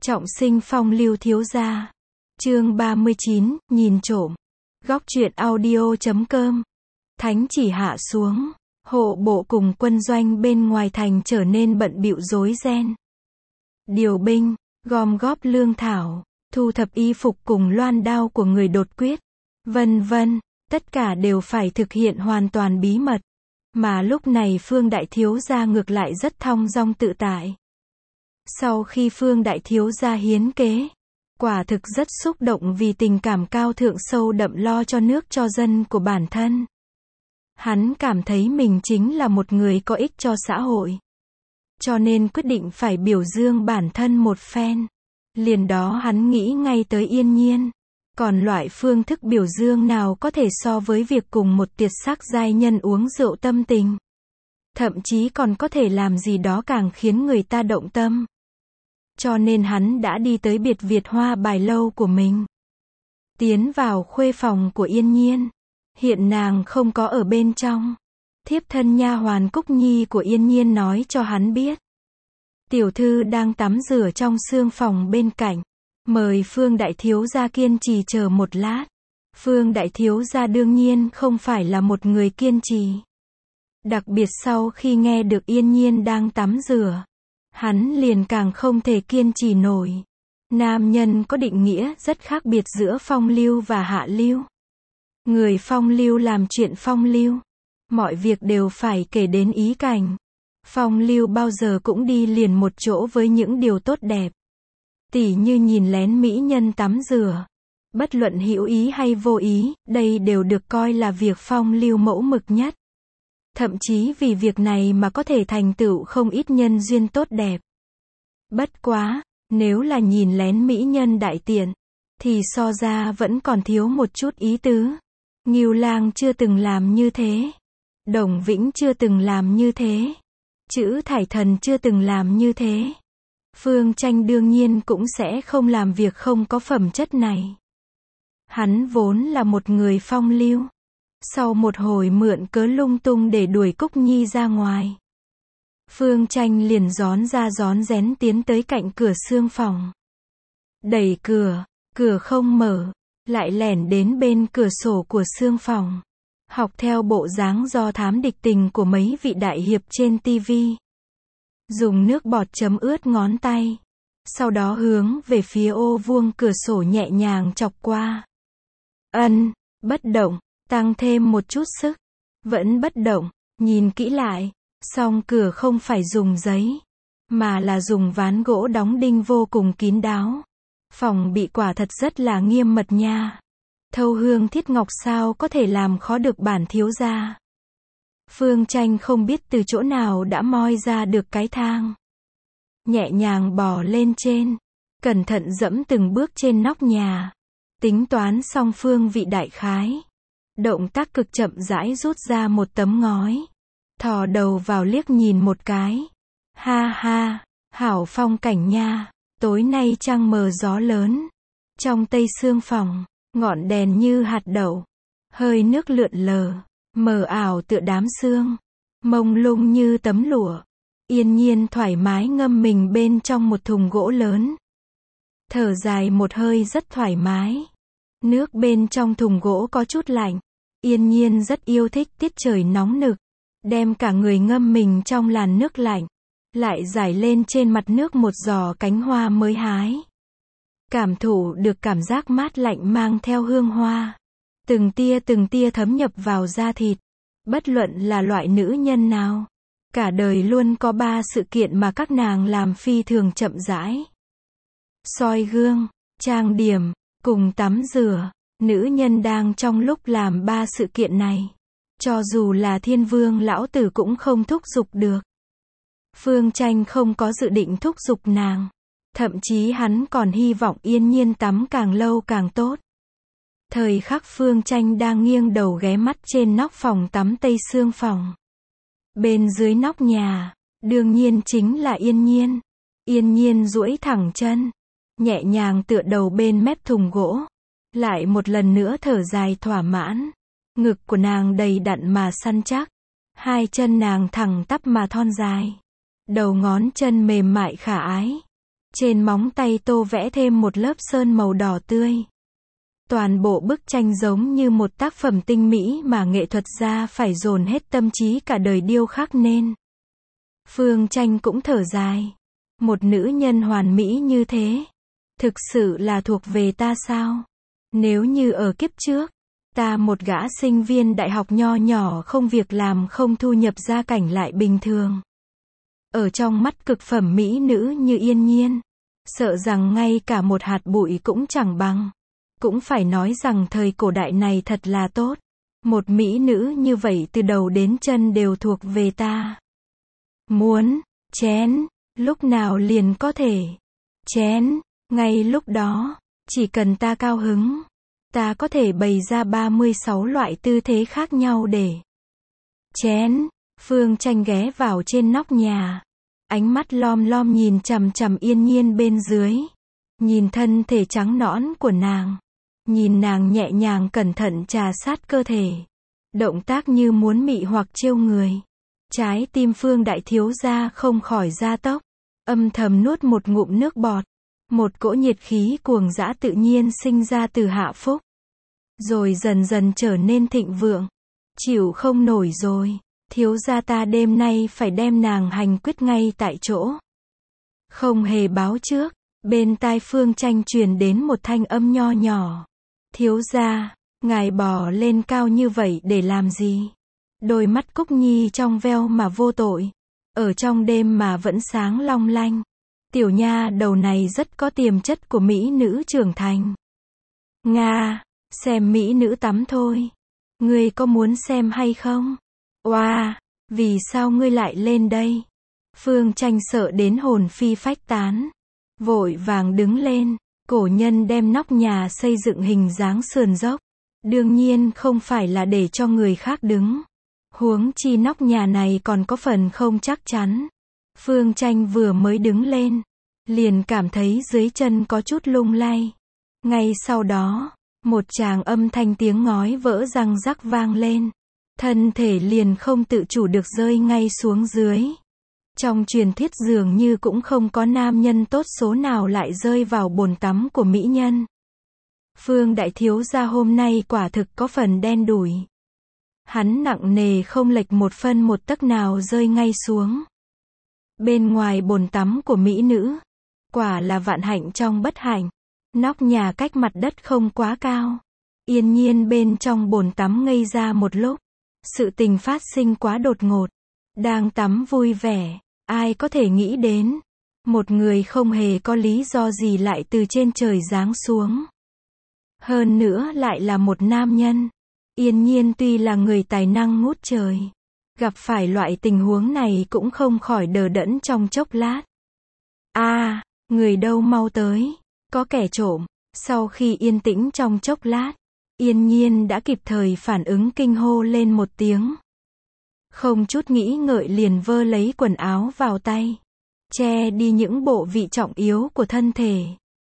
Trọng sinh phong lưu thiếu gia. Chương 39, nhìn trộm. Góc truyện audio.com. Thánh chỉ hạ xuống, hộ bộ cùng quân doanh bên ngoài thành trở nên bận bịu rối ren. Điều binh, gom góp lương thảo, thu thập y phục cùng loan đao của người đột quyết, vân vân, tất cả đều phải thực hiện hoàn toàn bí mật. Mà lúc này Phương đại thiếu gia ngược lại rất thong dong tự tại. Sau khi Phương đại thiếu gia hiến kế, quả thực rất xúc động vì tình cảm cao thượng sâu đậm lo cho nước cho dân của bản thân. Hắn cảm thấy mình chính là một người có ích cho xã hội. Cho nên quyết định phải biểu dương bản thân một phen. Liền đó hắn nghĩ ngay tới Yên Nhiên. Còn loại phương thức biểu dương nào có thể so với việc cùng một tuyệt sắc giai nhân uống rượu tâm tình. Thậm chí còn có thể làm gì đó càng khiến người ta động tâm. Cho nên hắn đã đi tới biệt Việt Hoa Bài lâu của mình. Tiến vào khuê phòng của Yên Nhiên. Hiện nàng không có ở bên trong. Thiếp thân nha hoàn Cúc Nhi của Yên Nhiên nói cho hắn biết. Tiểu thư đang tắm rửa trong sương phòng bên cạnh. Mời Phương đại thiếu gia kiên trì chờ một lát. Phương đại thiếu gia đương nhiên không phải là một người kiên trì. Đặc biệt sau khi nghe được Yên Nhiên đang tắm rửa, hắn liền càng không thể kiên trì nổi. Nam nhân có định nghĩa rất khác biệt giữa phong lưu và hạ lưu. Người phong lưu làm chuyện phong lưu. Mọi việc đều phải kể đến ý cảnh. Phong lưu bao giờ cũng đi liền một chỗ với những điều tốt đẹp. Tỉ như nhìn lén mỹ nhân tắm rửa. Bất luận hữu ý hay vô ý, đây đều được coi là việc phong lưu mẫu mực nhất. Thậm chí vì việc này mà có thể thành tựu không ít nhân duyên tốt đẹp. Bất quá, nếu là nhìn lén mỹ nhân đại tiện, thì so ra vẫn còn thiếu một chút ý tứ. Ngưu Lang chưa từng làm như thế. Đồng Vĩnh chưa từng làm như thế. Chữ Thải Thần chưa từng làm như thế. Phương Tranh đương nhiên cũng sẽ không làm việc không có phẩm chất này. Hắn vốn là một người phong lưu. Sau một hồi mượn cớ lung tung để đuổi Cúc Nhi ra ngoài, Phương Tranh liền rón ra rón rén tiến tới cạnh cửa sương phòng. Đẩy cửa, cửa không mở, lại lẻn đến bên cửa sổ của sương phòng. Học theo bộ dáng do thám địch tình của mấy vị đại hiệp trên tivi. Dùng nước bọt chấm ướt ngón tay. Sau đó hướng về phía ô vuông cửa sổ nhẹ nhàng chọc qua. Bất động, tăng thêm một chút sức. Vẫn bất động, nhìn kỹ lại. Song cửa không phải dùng giấy, mà là dùng ván gỗ đóng đinh vô cùng kín đáo. Phòng bị quả thật rất là nghiêm mật nha. Thâu hương thiết ngọc sao có thể làm khó được bản thiếu gia. Phương Tranh không biết từ chỗ nào đã moi ra được cái thang. Nhẹ nhàng bò lên trên. Cẩn thận dẫm từng bước trên nóc nhà. Tính toán xong phương vị đại khái. Động tác cực chậm rãi rút ra một tấm ngói. Thò đầu vào liếc nhìn một cái. Ha ha, hảo phong cảnh nha. Tối nay trăng mờ gió lớn. Trong tây sương phòng, ngọn đèn như hạt đậu. Hơi nước lượn lờ, mờ ảo tựa đám sương. Mông lung như tấm lụa. Yên Nhiên thoải mái ngâm mình bên trong một thùng gỗ lớn. Thở dài một hơi rất thoải mái. Nước bên trong thùng gỗ có chút lạnh. Yên Nhiên rất yêu thích tiết trời nóng nực. Đem cả người ngâm mình trong làn nước lạnh. Lại rải lên trên mặt nước một giò cánh hoa mới hái. Cảm thụ được cảm giác mát lạnh mang theo hương hoa. Từng tia thấm nhập vào da thịt. Bất luận là loại nữ nhân nào. Cả đời luôn có 3 sự kiện mà các nàng làm phi thường chậm rãi. Soi gương, trang điểm, cùng tắm rửa. Nữ nhân đang trong lúc làm 3 sự kiện này. Cho dù là Thiên Vương lão tử cũng không thúc giục được. Phương Tranh không có dự định thúc giục nàng. Thậm chí hắn còn hy vọng Yên Nhiên tắm càng lâu càng tốt. Thời khắc Phương Tranh đang nghiêng đầu ghé mắt trên nóc phòng tắm tây sương phòng. Bên dưới nóc nhà, đương nhiên chính là Yên Nhiên. Yên Nhiên duỗi thẳng chân, nhẹ nhàng tựa đầu bên mép thùng gỗ. Lại một lần nữa thở dài thỏa mãn. Ngực của nàng đầy đặn mà săn chắc. Hai chân nàng thẳng tắp mà thon dài. Đầu ngón chân mềm mại khả ái. Trên móng tay tô vẽ thêm một lớp sơn màu đỏ tươi. Toàn bộ bức tranh giống như một tác phẩm tinh mỹ mà nghệ thuật gia phải dồn hết tâm trí cả đời điêu khắc nên. Phương Tranh cũng thở dài. Một nữ nhân hoàn mỹ như thế, thực sự là thuộc về ta sao? Nếu như ở kiếp trước, ta một gã sinh viên đại học nho nhỏ không việc làm không thu nhập gia cảnh lại bình thường. Ở trong mắt cực phẩm mỹ nữ như Yên Nhiên, sợ rằng ngay cả một hạt bụi cũng chẳng bằng. Cũng phải nói rằng thời cổ đại này thật là tốt. Một mỹ nữ như vậy từ đầu đến chân đều thuộc về ta. Muốn, chén, lúc nào liền có thể. Chén, ngay lúc đó, chỉ cần ta cao hứng, ta có thể bày ra 36 loại tư thế khác nhau để chén. Phương Tranh ghé vào trên nóc nhà, ánh mắt lom lom nhìn chằm chằm Yên Nhiên bên dưới. Nhìn thân thể trắng nõn của nàng. Nhìn nàng nhẹ nhàng cẩn thận trà sát cơ thể. Động tác như muốn mị hoặc trêu người. Trái tim Phương đại thiếu gia không khỏi gia tốc. Âm thầm nuốt một ngụm nước bọt. Một cỗ nhiệt khí cuồng dã tự nhiên sinh ra từ hạ phúc. Rồi dần dần trở nên thịnh vượng. Chịu không nổi rồi. Thiếu gia ta đêm nay phải đem nàng hành quyết ngay tại chỗ. Không hề báo trước. Bên tai Phương Tranh truyền đến một thanh âm nho nhỏ. Thiếu gia, ngài bò lên cao như vậy để làm gì? Đôi mắt Cúc Nhi trong veo mà vô tội. Ở trong đêm mà vẫn sáng long lanh. Tiểu nha đầu này rất có tiềm chất của mỹ nữ trưởng thành. Nga, xem mỹ nữ tắm thôi. Ngươi có muốn xem hay không? Oa, vì sao ngươi lại lên đây? Phương Tranh sợ đến hồn phi phách tán. Vội vàng đứng lên. Cổ nhân đem nóc nhà xây dựng hình dáng sườn dốc. Đương nhiên không phải là để cho người khác đứng. Huống chi nóc nhà này còn có phần không chắc chắn. Phương Tranh vừa mới đứng lên, liền cảm thấy dưới chân có chút lung lay. Ngay sau đó, một tràng âm thanh tiếng ngói vỡ răng rắc vang lên. Thân thể liền không tự chủ được rơi ngay xuống dưới. Trong truyền thuyết dường như cũng không có nam nhân tốt số nào lại rơi vào bồn tắm của mỹ nhân. Phương đại thiếu gia hôm nay quả thực có phần đen đủi. Hắn nặng nề không lệch một phân một tấc nào rơi ngay xuống. Bên ngoài bồn tắm của mỹ nữ, quả là vạn hạnh trong bất hạnh. Nóc nhà cách mặt đất không quá cao. Yên Nhiên bên trong bồn tắm ngây ra một lúc. Sự tình phát sinh quá đột ngột. Đang tắm vui vẻ, ai có thể nghĩ đến. Một người không hề có lý do gì lại từ trên trời giáng xuống. Hơn nữa lại là một nam nhân. Yên Nhiên tuy là người tài năng ngút trời. Gặp phải loại tình huống này cũng không khỏi đờ đẫn trong chốc lát. Người đâu mau tới. Có kẻ trộm. Sau khi yên tĩnh trong chốc lát, Yên Nhiên đã kịp thời phản ứng kinh hô lên một tiếng. Không chút nghĩ ngợi liền vơ lấy quần áo vào tay. Che đi những bộ vị trọng yếu của thân thể.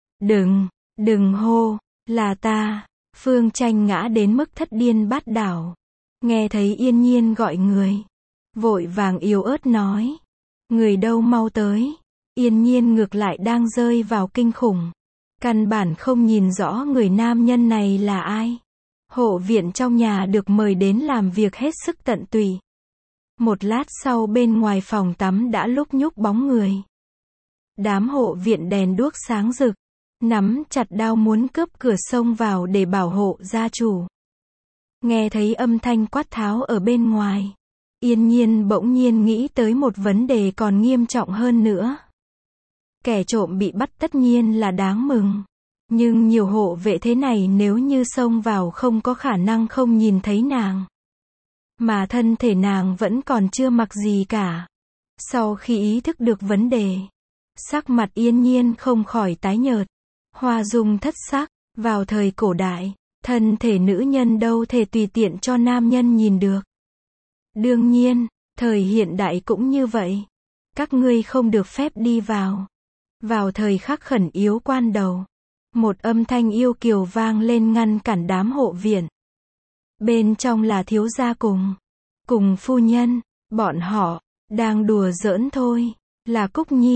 Đừng hô, là ta. Phương Tranh ngã đến mức thất điên bát đảo. Nghe thấy Yên Nhiên gọi người. Vội vàng yếu ớt nói. Người đâu mau tới. Yên Nhiên ngược lại đang rơi vào kinh khủng. Căn bản không nhìn rõ người nam nhân này là ai. Hộ viện trong nhà được mời đến làm việc hết sức tận tụy. Một lát sau bên ngoài phòng tắm đã lúc nhúc bóng người. Đám hộ viện đèn đuốc sáng rực. Nắm chặt đao muốn cướp cửa xông vào để bảo hộ gia chủ. Nghe thấy âm thanh quát tháo ở bên ngoài. Yên Nhiên bỗng nhiên nghĩ tới một vấn đề còn nghiêm trọng hơn nữa. Kẻ trộm bị bắt tất nhiên là đáng mừng. Nhưng nhiều hộ vệ thế này nếu như xông vào không có khả năng không nhìn thấy nàng. Mà thân thể nàng vẫn còn chưa mặc gì cả. Sau khi ý thức được vấn đề, sắc mặt Yên Nhiên không khỏi tái nhợt. Hoa dung thất sắc, vào thời cổ đại, thân thể nữ nhân đâu thể tùy tiện cho nam nhân nhìn được. Đương nhiên, thời hiện đại cũng như vậy. Các ngươi không được phép đi vào. Vào thời khắc khẩn yếu quan đầu, một âm thanh yêu kiều vang lên ngăn cản đám hộ viện. Bên trong là thiếu gia cùng phu nhân, bọn họ đang đùa giỡn thôi, là Cúc Nhi,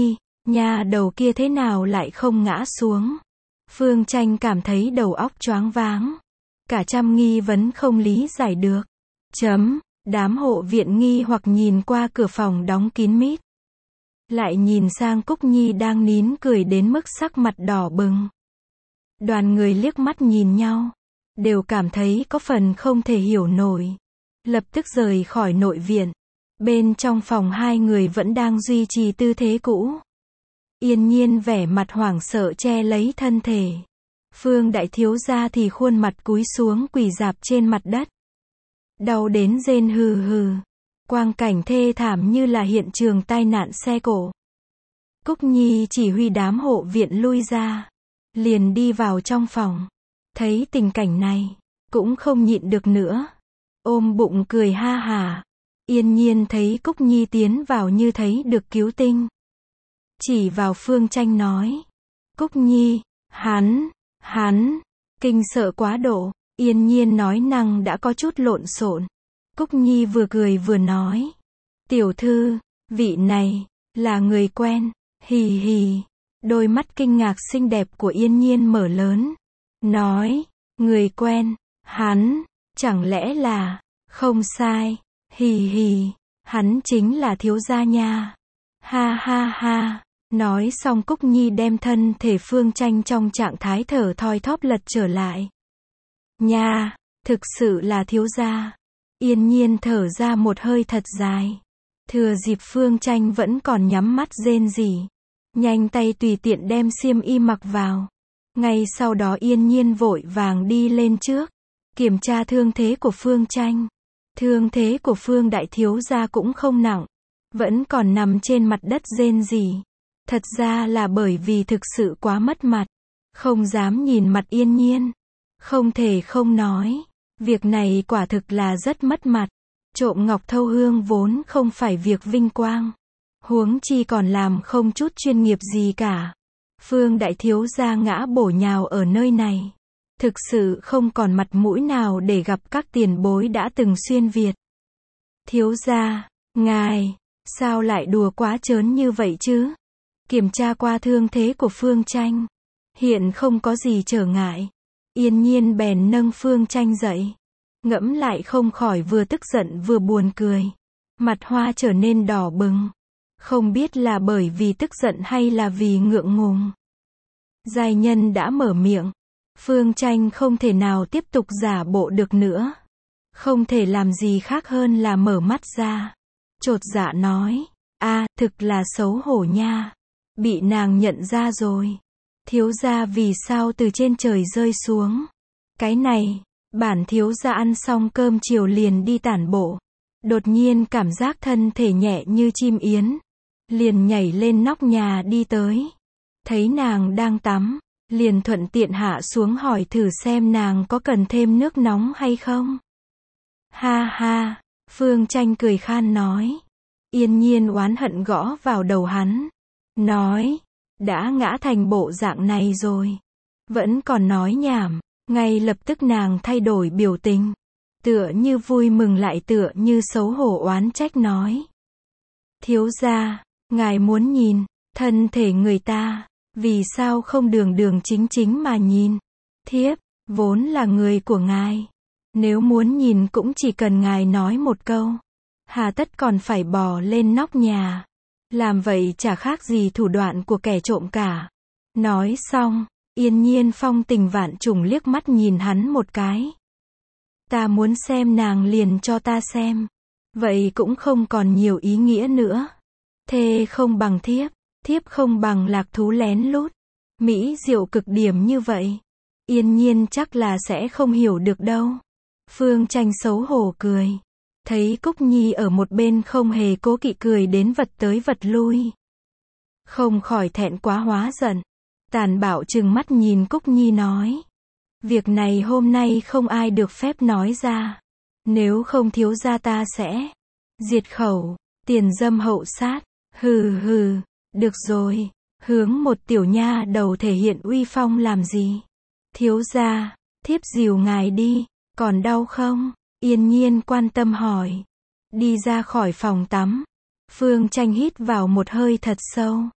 Nha đầu kia thế nào lại không ngã xuống? Phương Tranh cảm thấy đầu óc choáng váng. Cả trăm nghi vấn không lý giải được. Đám hộ viện nghi hoặc nhìn qua cửa phòng đóng kín mít. Lại nhìn sang Cúc Nhi đang nín cười đến mức sắc mặt đỏ bừng. Đoàn người liếc mắt nhìn nhau. Đều cảm thấy có phần không thể hiểu nổi. Lập tức rời khỏi nội viện. Bên trong phòng hai người vẫn đang duy trì tư thế cũ. Yên Nhiên vẻ mặt hoảng sợ che lấy thân thể. Phương đại thiếu gia thì khuôn mặt cúi xuống quỳ rạp trên mặt đất. Đau đến rên hừ hừ. Quang cảnh thê thảm như là hiện trường tai nạn xe cộ. Cúc Nhi chỉ huy đám hộ viện lui ra. Liền đi vào trong phòng. Thấy tình cảnh này. Cũng không nhịn được nữa. Ôm bụng cười ha hả. Yên Nhiên thấy Cúc Nhi tiến vào như thấy được cứu tinh. Chỉ vào Phương Tranh nói. Cúc Nhi, hắn, kinh sợ quá độ. Yên Nhiên nói năng đã có chút lộn xộn. Cúc Nhi vừa cười vừa nói. Tiểu thư, vị này, là người quen, hì hì. Đôi mắt kinh ngạc xinh đẹp của Yên Nhiên mở lớn. Nói, người quen, hắn, chẳng lẽ là, không sai, hì hì, hắn chính là thiếu gia nha. Ha ha ha. Nói xong Cúc Nhi đem thân thể Phương Tranh trong trạng thái thở thoi thóp lật trở lại. Nha, thực sự là thiếu gia. Yên Nhiên thở ra một hơi thật dài. Thừa dịp Phương Tranh vẫn còn nhắm mắt rên rỉ. Nhanh tay tùy tiện đem xiêm y mặc vào. Ngay sau đó Yên Nhiên vội vàng đi lên trước. Kiểm tra thương thế của Phương Tranh. Thương thế của Phương đại thiếu gia cũng không nặng. Vẫn còn nằm trên mặt đất rên rỉ. Thật ra là bởi vì thực sự quá mất mặt. Không dám nhìn mặt Yên Nhiên. Không thể không nói. Việc này quả thực là rất mất mặt. Trộm ngọc thâu hương vốn không phải việc vinh quang. Huống chi còn làm không chút chuyên nghiệp gì cả. Phương đại thiếu gia ngã bổ nhào ở nơi này. Thực sự không còn mặt mũi nào để gặp các tiền bối đã từng xuyên Việt. Thiếu gia, ngài, sao lại đùa quá trớn như vậy chứ? Kiểm tra qua thương thế của Phương Tranh. Hiện không có gì trở ngại. Yên Nhiên bèn nâng Phương Tranh dậy. Ngẫm lại không khỏi vừa tức giận vừa buồn cười. Mặt hoa trở nên đỏ bừng. Không biết là bởi vì tức giận hay là vì ngượng ngùng. Giai nhân đã mở miệng. Phương Tranh không thể nào tiếp tục giả bộ được nữa. Không thể làm gì khác hơn là mở mắt ra. Chột dạ nói. Thực là xấu hổ nha. Bị nàng nhận ra rồi. Thiếu gia vì sao từ trên trời rơi xuống. Cái này, bản thiếu gia ăn xong cơm chiều liền đi tản bộ. Đột nhiên cảm giác thân thể nhẹ như chim yến. Liền nhảy lên nóc nhà đi tới. Thấy nàng đang tắm. Liền thuận tiện hạ xuống hỏi thử xem nàng có cần thêm nước nóng hay không. Ha ha, Phương Tranh cười khan nói. Yên Nhiên oán hận gõ vào đầu hắn. Nói, đã ngã thành bộ dạng này rồi. Vẫn còn nói nhảm. Ngay lập tức nàng thay đổi biểu tình. Tựa như vui mừng lại tựa như xấu hổ oán trách nói. Thiếu gia, ngài muốn nhìn thân thể người ta. Vì sao không đường đường chính chính mà nhìn? Thiếp, vốn là người của ngài. Nếu muốn nhìn cũng chỉ cần ngài nói một câu. Hà tất còn phải bò lên nóc nhà. Làm vậy chả khác gì thủ đoạn của kẻ trộm cả. Nói xong, Yên Nhiên phong tình vạn trùng liếc mắt nhìn hắn một cái. Ta muốn xem nàng liền cho ta xem. Vậy cũng không còn nhiều ý nghĩa nữa. Thê không bằng thiếp. Thiếp không bằng lạc thú lén lút. Mỹ diệu cực điểm như vậy. Yên Nhiên chắc là sẽ không hiểu được đâu. Phương Tranh xấu hổ cười. Thấy Cúc Nhi ở một bên không hề cố kỵ cười đến vật tới vật lui. Không khỏi thẹn quá hóa giận. Tàn bạo trừng mắt nhìn Cúc Nhi nói. Việc này hôm nay không ai được phép nói ra. Nếu không thiếu gia ta sẽ diệt khẩu, tiền dâm hậu sát. Hừ hừ. Được rồi, hướng một tiểu nha đầu thể hiện uy phong làm gì? Thiếu gia, thiếp dìu ngài đi, còn đau không? Yên Nhiên quan tâm hỏi. Đi ra khỏi phòng tắm. Phương Tranh hít vào một hơi thật sâu.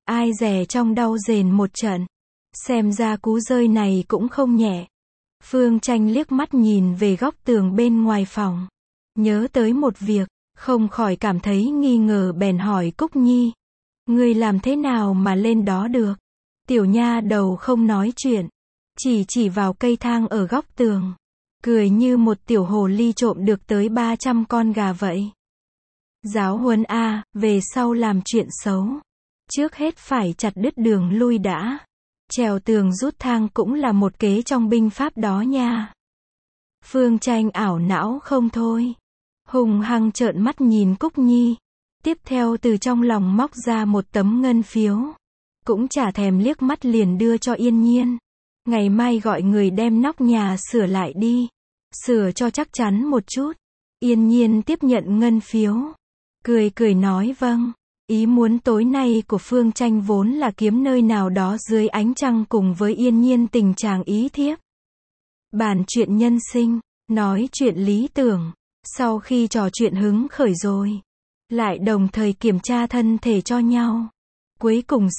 ai dè trong đau rền một trận. Xem ra cú rơi này cũng không nhẹ. Phương Tranh liếc mắt nhìn về góc tường bên ngoài phòng. Nhớ tới một việc, không khỏi cảm thấy nghi ngờ bèn hỏi Cúc Nhi. Ngươi làm thế nào mà lên đó được? Tiểu nha đầu không nói chuyện. Chỉ vào cây thang ở góc tường. Cười như một tiểu hồ ly trộm được tới 300 con gà vậy. Giáo huấn a, về sau làm chuyện xấu. Trước hết phải chặt đứt đường lui đã. Trèo tường rút thang cũng là một kế trong binh pháp đó nha. Phương Tranh ảo não không thôi. Hùng hăng trợn mắt nhìn Cúc Nhi. Tiếp theo từ trong lòng móc ra một tấm ngân phiếu. Cũng chả thèm liếc mắt liền đưa cho Yên Nhiên. Ngày mai gọi người đem nóc nhà sửa lại đi. Sửa cho chắc chắn một chút. Yên Nhiên tiếp nhận ngân phiếu. Cười nói vâng. Ý muốn tối nay của Phương Tranh vốn là kiếm nơi nào đó dưới ánh trăng cùng với Yên Nhiên tình chàng ý thiếp. Bàn chuyện nhân sinh, nói chuyện lý tưởng. Sau khi trò chuyện hứng khởi rồi, lại đồng thời kiểm tra thân thể cho nhau. Cuối cùng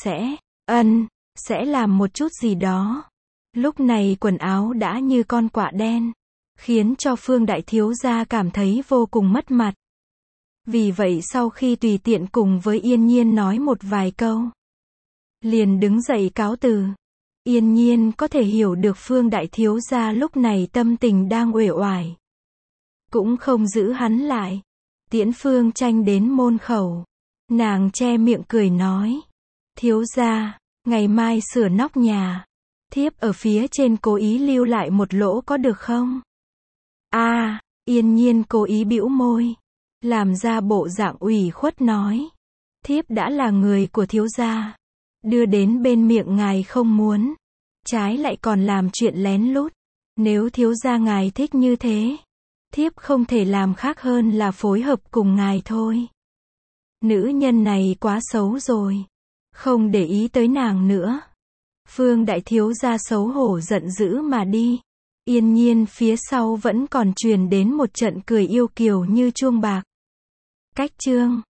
sẽ làm một chút gì đó. Lúc này quần áo đã như con quạ đen, khiến cho Phương đại thiếu gia cảm thấy vô cùng mất mặt. Vì vậy sau khi tùy tiện cùng với Yên Nhiên nói một vài câu, liền đứng dậy cáo từ. Yên Nhiên có thể hiểu được Phương đại thiếu gia lúc này tâm tình đang uể oải, cũng không giữ hắn lại. Tiễn Phương Tranh đến môn khẩu, nàng che miệng cười nói: thiếu gia, ngày mai sửa nóc nhà, thiếp ở phía trên cố ý lưu lại một lỗ có được không? Yên Nhiên cố ý bĩu môi, làm ra bộ dạng ủy khuất nói: thiếp đã là người của thiếu gia, đưa đến bên miệng ngài không muốn, trái lại còn làm chuyện lén lút. Nếu thiếu gia ngài thích như thế, thiếp không thể làm khác hơn là phối hợp cùng ngài thôi. Nữ nhân này quá xấu rồi, không để ý tới nàng nữa. Phương đại thiếu gia xấu hổ giận dữ mà đi. Yên Nhiên phía sau vẫn còn truyền đến một trận cười yêu kiều như chuông bạc. Cách chương